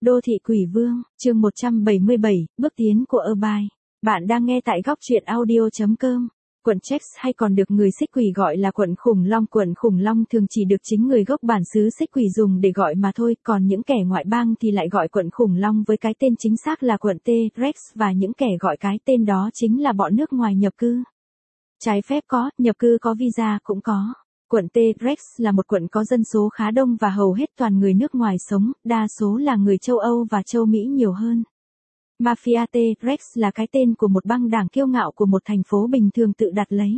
Đô thị quỷ vương, chương 177, bước tiến của Irvine. Bạn đang nghe tại góc truyện audio.com. Quận Chex hay còn được người xích quỷ gọi là quận khủng long thường chỉ được chính người gốc bản xứ xích quỷ dùng để gọi mà thôi, còn những kẻ ngoại bang thì lại gọi quận khủng long với cái tên chính xác là quận T-Rex và những kẻ gọi cái tên đó chính là bọn nước ngoài nhập cư. Trái phép có, nhập cư có, visa cũng có. Quận T-Rex là một quận có dân số khá đông và hầu hết toàn người nước ngoài sống, đa số là người châu Âu và châu Mỹ nhiều hơn. Mafia T-Rex là cái tên của một băng đảng kiêu ngạo của một thành phố bình thường tự đặt lấy.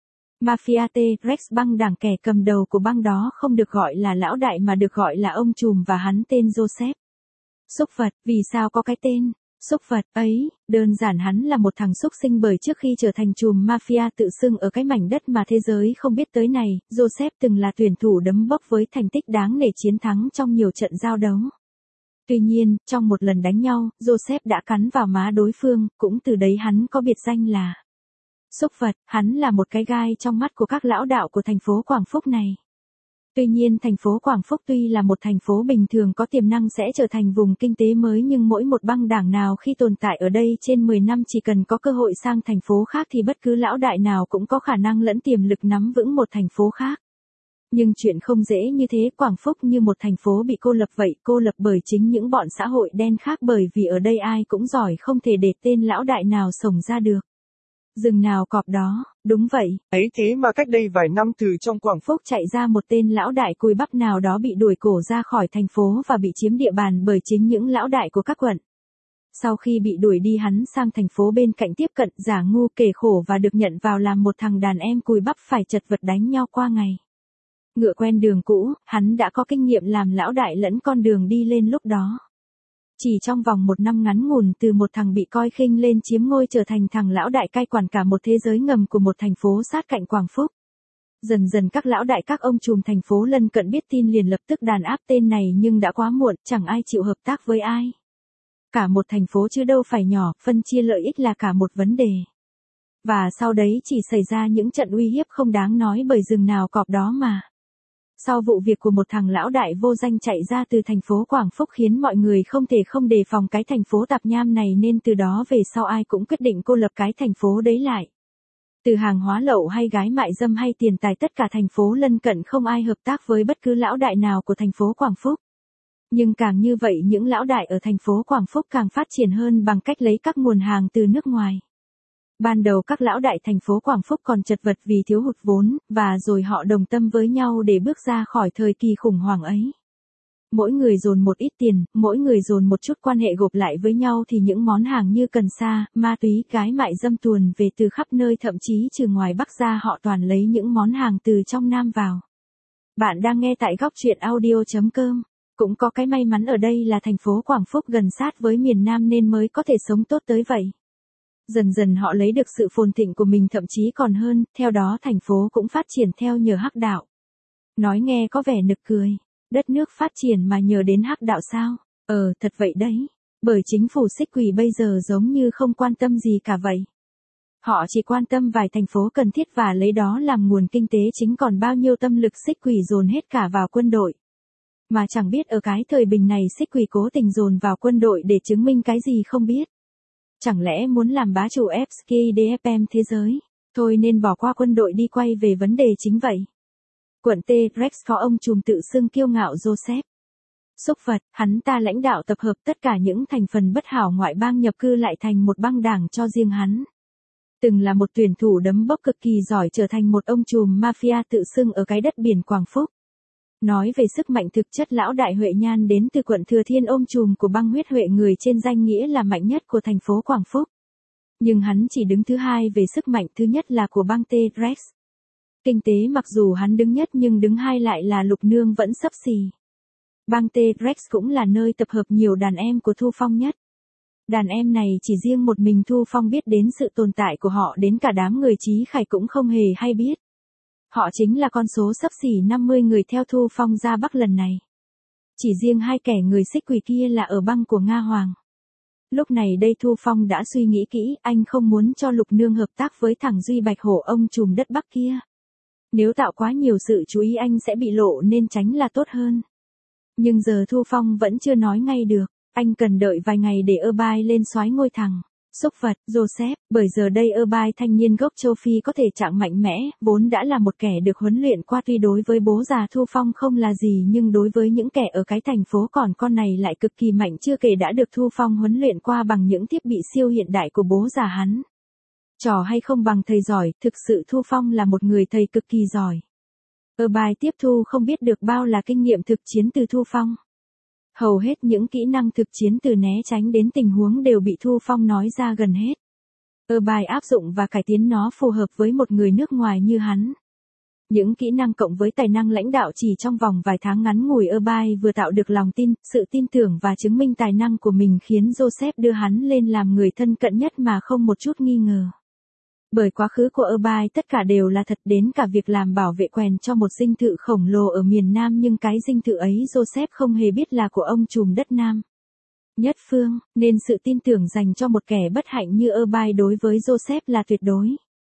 Mafia T-Rex, băng đảng, kẻ cầm đầu của băng đó không được gọi là lão đại mà được gọi là ông trùm và hắn tên Joseph. Súc vật, vì sao có cái tên súc vật ấy? Đơn giản hắn là một thằng súc sinh bởi trước khi trở thành trùm mafia tự xưng ở cái mảnh đất mà thế giới không biết tới này, Joseph từng là tuyển thủ đấm bốc với thành tích đáng nể, chiến thắng trong nhiều trận giao đấu. Tuy nhiên, trong một lần đánh nhau, Joseph đã cắn vào má đối phương, cũng từ đấy hắn có biệt danh là súc vật. Hắn là một cái gai trong mắt của các lão đạo của thành phố Quảng Phúc này. Tuy nhiên thành phố Quảng Phúc tuy là một thành phố bình thường có tiềm năng sẽ trở thành vùng kinh tế mới, nhưng mỗi một băng đảng nào khi tồn tại ở đây trên 10 năm chỉ cần có cơ hội sang thành phố khác thì bất cứ lão đại nào cũng có khả năng lẫn tiềm lực nắm vững một thành phố khác. Nhưng chuyện không dễ như thế, Quảng Phúc như một thành phố bị cô lập vậy, cô lập bởi chính những bọn xã hội đen khác, bởi vì ở đây ai cũng giỏi, không thể để tên lão đại nào xổng ra được. Rừng nào cọp đó, đúng vậy. Ấy thế mà cách đây vài năm từ trong Quảng Phúc chạy ra một tên lão đại cùi bắp nào đó bị đuổi cổ ra khỏi thành phố và bị chiếm địa bàn bởi chính những lão đại của các quận. Sau khi bị đuổi đi, hắn sang thành phố bên cạnh tiếp cận, giả ngu kể khổ và được nhận vào làm một thằng đàn em cùi bắp phải chật vật đánh nhau qua ngày. Ngựa quen đường cũ, hắn đã có kinh nghiệm làm lão đại lẫn con đường đi lên lúc đó. Chỉ trong vòng một năm ngắn ngủn, từ một thằng bị coi khinh lên chiếm ngôi trở thành thằng lão đại cai quản cả một thế giới ngầm của một thành phố sát cạnh Quảng Phúc. Dần dần các lão đại, các ông trùm thành phố lân cận biết tin liền lập tức đàn áp tên này, nhưng đã quá muộn, chẳng ai chịu hợp tác với ai. Cả một thành phố chứ đâu phải nhỏ, phân chia lợi ích là cả một vấn đề. Và sau đấy chỉ xảy ra những trận uy hiếp không đáng nói bởi rừng nào cọp đó mà. Sau vụ việc của một thằng lão đại vô danh chạy ra từ thành phố Quảng Phúc khiến mọi người không thể không đề phòng cái thành phố tạp nham này, nên từ đó về sau ai cũng quyết định cô lập cái thành phố đấy lại. Từ hàng hóa lậu hay gái mại dâm hay tiền tài, tất cả thành phố lân cận không ai hợp tác với bất cứ lão đại nào của thành phố Quảng Phúc. Nhưng càng như vậy, những lão đại ở thành phố Quảng Phúc càng phát triển hơn bằng cách lấy các nguồn hàng từ nước ngoài. Ban đầu các lão đại thành phố Quảng Phúc còn chật vật vì thiếu hụt vốn, và rồi họ đồng tâm với nhau để bước ra khỏi thời kỳ khủng hoảng ấy. Mỗi người dồn một ít tiền, mỗi người dồn một chút quan hệ gộp lại với nhau thì những món hàng như cần sa, ma túy, gái mại dâm tuồn về từ khắp nơi, thậm chí trừ ngoài Bắc ra họ toàn lấy những món hàng từ trong Nam vào. Bạn đang nghe tại góc truyện audio.com. Cũng có cái may mắn ở đây là thành phố Quảng Phúc gần sát với miền Nam nên mới có thể sống tốt tới vậy. Dần dần họ lấy được sự phồn thịnh của mình, thậm chí còn hơn, theo đó thành phố cũng phát triển theo nhờ hắc đạo. Nói nghe có vẻ nực cười, đất nước phát triển mà nhờ đến hắc đạo sao? Thật vậy đấy, bởi chính phủ xích quỷ bây giờ giống như không quan tâm gì cả vậy. Họ chỉ quan tâm vài thành phố cần thiết và lấy đó làm nguồn kinh tế chính, còn bao nhiêu tâm lực xích quỷ dồn hết cả vào quân đội. Mà chẳng biết ở cái thời bình này xích quỷ cố tình dồn vào quân đội để chứng minh cái gì không biết. Chẳng lẽ muốn làm bá chủ FSKDFM thế giới, thôi nên bỏ qua quân đội đi quay về vấn đề chính vậy. Quận T-Rex có ông trùm tự xưng kiêu ngạo Joseph. Súc vật, hắn ta lãnh đạo tập hợp tất cả những thành phần bất hảo ngoại bang nhập cư lại thành một băng đảng cho riêng hắn. Từng là một tuyển thủ đấm bốc cực kỳ giỏi trở thành một ông trùm mafia tự xưng ở cái đất biển Quảng Phúc. Nói về sức mạnh thực chất, lão đại Huệ Nhan đến từ quận Thừa Thiên, ông trùm của băng huyết Huệ, người trên danh nghĩa là mạnh nhất của thành phố Quảng Phúc. Nhưng hắn chỉ đứng thứ hai về sức mạnh, thứ nhất là của băng T-Rex. Kinh tế mặc dù hắn đứng nhất nhưng đứng hai lại là Lục Nương vẫn xấp xì. Băng T-Rex cũng là nơi tập hợp nhiều đàn em của Thu Phong nhất. Đàn em này chỉ riêng một mình Thu Phong biết đến sự tồn tại của họ, đến cả đám người Chí Khải cũng không hề hay biết. Họ chính là con số xấp xỉ 50 người theo Thu Phong ra Bắc lần này. Chỉ riêng hai kẻ người xích quỷ kia là ở băng của Nga Hoàng. Lúc này đây Thu Phong đã suy nghĩ kỹ, anh không muốn cho Lục Nương hợp tác với thằng Duy Bạch Hổ, ông trùm đất Bắc kia. Nếu tạo quá nhiều sự chú ý anh sẽ bị lộ nên tránh là tốt hơn. Nhưng giờ Thu Phong vẫn chưa nói ngay được. Anh cần đợi vài ngày để Irvine lên soái ngôi thằng. Súc vật, Joseph, bởi giờ đây Irvine thanh niên gốc châu Phi có thể trạng mạnh mẽ, vốn đã là một kẻ được huấn luyện qua tuy đối với bố già Thu Phong không là gì nhưng đối với những kẻ ở cái thành phố còn con này lại cực kỳ mạnh chưa kể đã được Thu Phong huấn luyện qua bằng những thiết bị siêu hiện đại của bố già hắn. Trò hay không bằng thầy giỏi, thực sự Thu Phong là một người thầy cực kỳ giỏi. Irvine tiếp thu không biết được bao là kinh nghiệm thực chiến từ Thu Phong. Hầu hết những kỹ năng thực chiến từ né tránh đến tình huống đều bị Thu Phong nói ra gần hết. Irvine áp dụng và cải tiến nó phù hợp với một người nước ngoài như hắn. Những kỹ năng cộng với tài năng lãnh đạo chỉ trong vòng vài tháng ngắn ngủi Irvine vừa tạo được lòng tin, sự tin tưởng và chứng minh tài năng của mình khiến Joseph đưa hắn lên làm người thân cận nhất mà không một chút nghi ngờ. Bởi quá khứ của Irvine tất cả đều là thật đến cả việc làm bảo vệ quèn cho một dinh thự khổng lồ ở miền Nam nhưng cái dinh thự ấy Joseph không hề biết là của ông trùm đất Nam. Nhất Phương, nên sự tin tưởng dành cho một kẻ bất hạnh như Irvine đối với Joseph là tuyệt đối.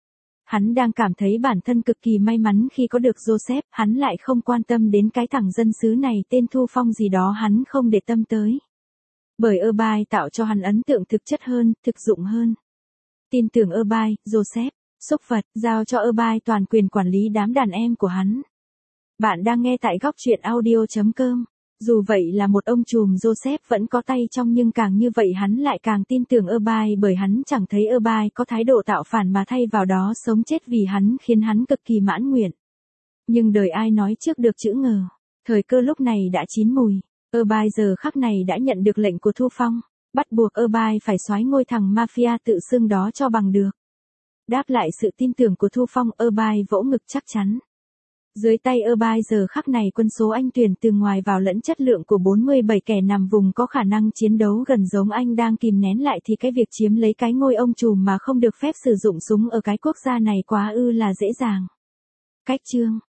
Hắn đang cảm thấy bản thân cực kỳ may mắn khi có được Joseph, hắn lại không quan tâm đến cái thằng dân xứ này tên Thu Phong gì đó hắn không để tâm tới. Bởi Irvine tạo cho hắn ấn tượng thực chất hơn, thực dụng hơn. Tin tưởng Irvine, Joseph, xúc vật, giao cho Irvine toàn quyền quản lý đám đàn em của hắn. Bạn đang nghe tại góc truyện audio.com. Dù vậy là một ông trùm Joseph vẫn có tay trong nhưng càng như vậy hắn lại càng tin tưởng Irvine bởi hắn chẳng thấy Irvine có thái độ tạo phản mà thay vào đó sống chết vì hắn khiến hắn cực kỳ mãn nguyện. Nhưng đời ai nói trước được chữ ngờ. Thời cơ lúc này đã chín mùi. Irvine giờ khắc này đã nhận được lệnh của Thu Phong. Bắt buộc Irvine phải soái ngôi thằng mafia tự xưng đó cho bằng được. Đáp lại sự tin tưởng của Thu Phong, Irvine vỗ ngực chắc chắn. Dưới tay Irvine giờ khắc này quân số anh tuyển từ ngoài vào lẫn chất lượng của 47 kẻ nằm vùng có khả năng chiến đấu gần giống anh đang kìm nén lại thì cái việc chiếm lấy cái ngôi ông trùm mà không được phép sử dụng súng ở cái quốc gia này quá là dễ dàng. Cách chương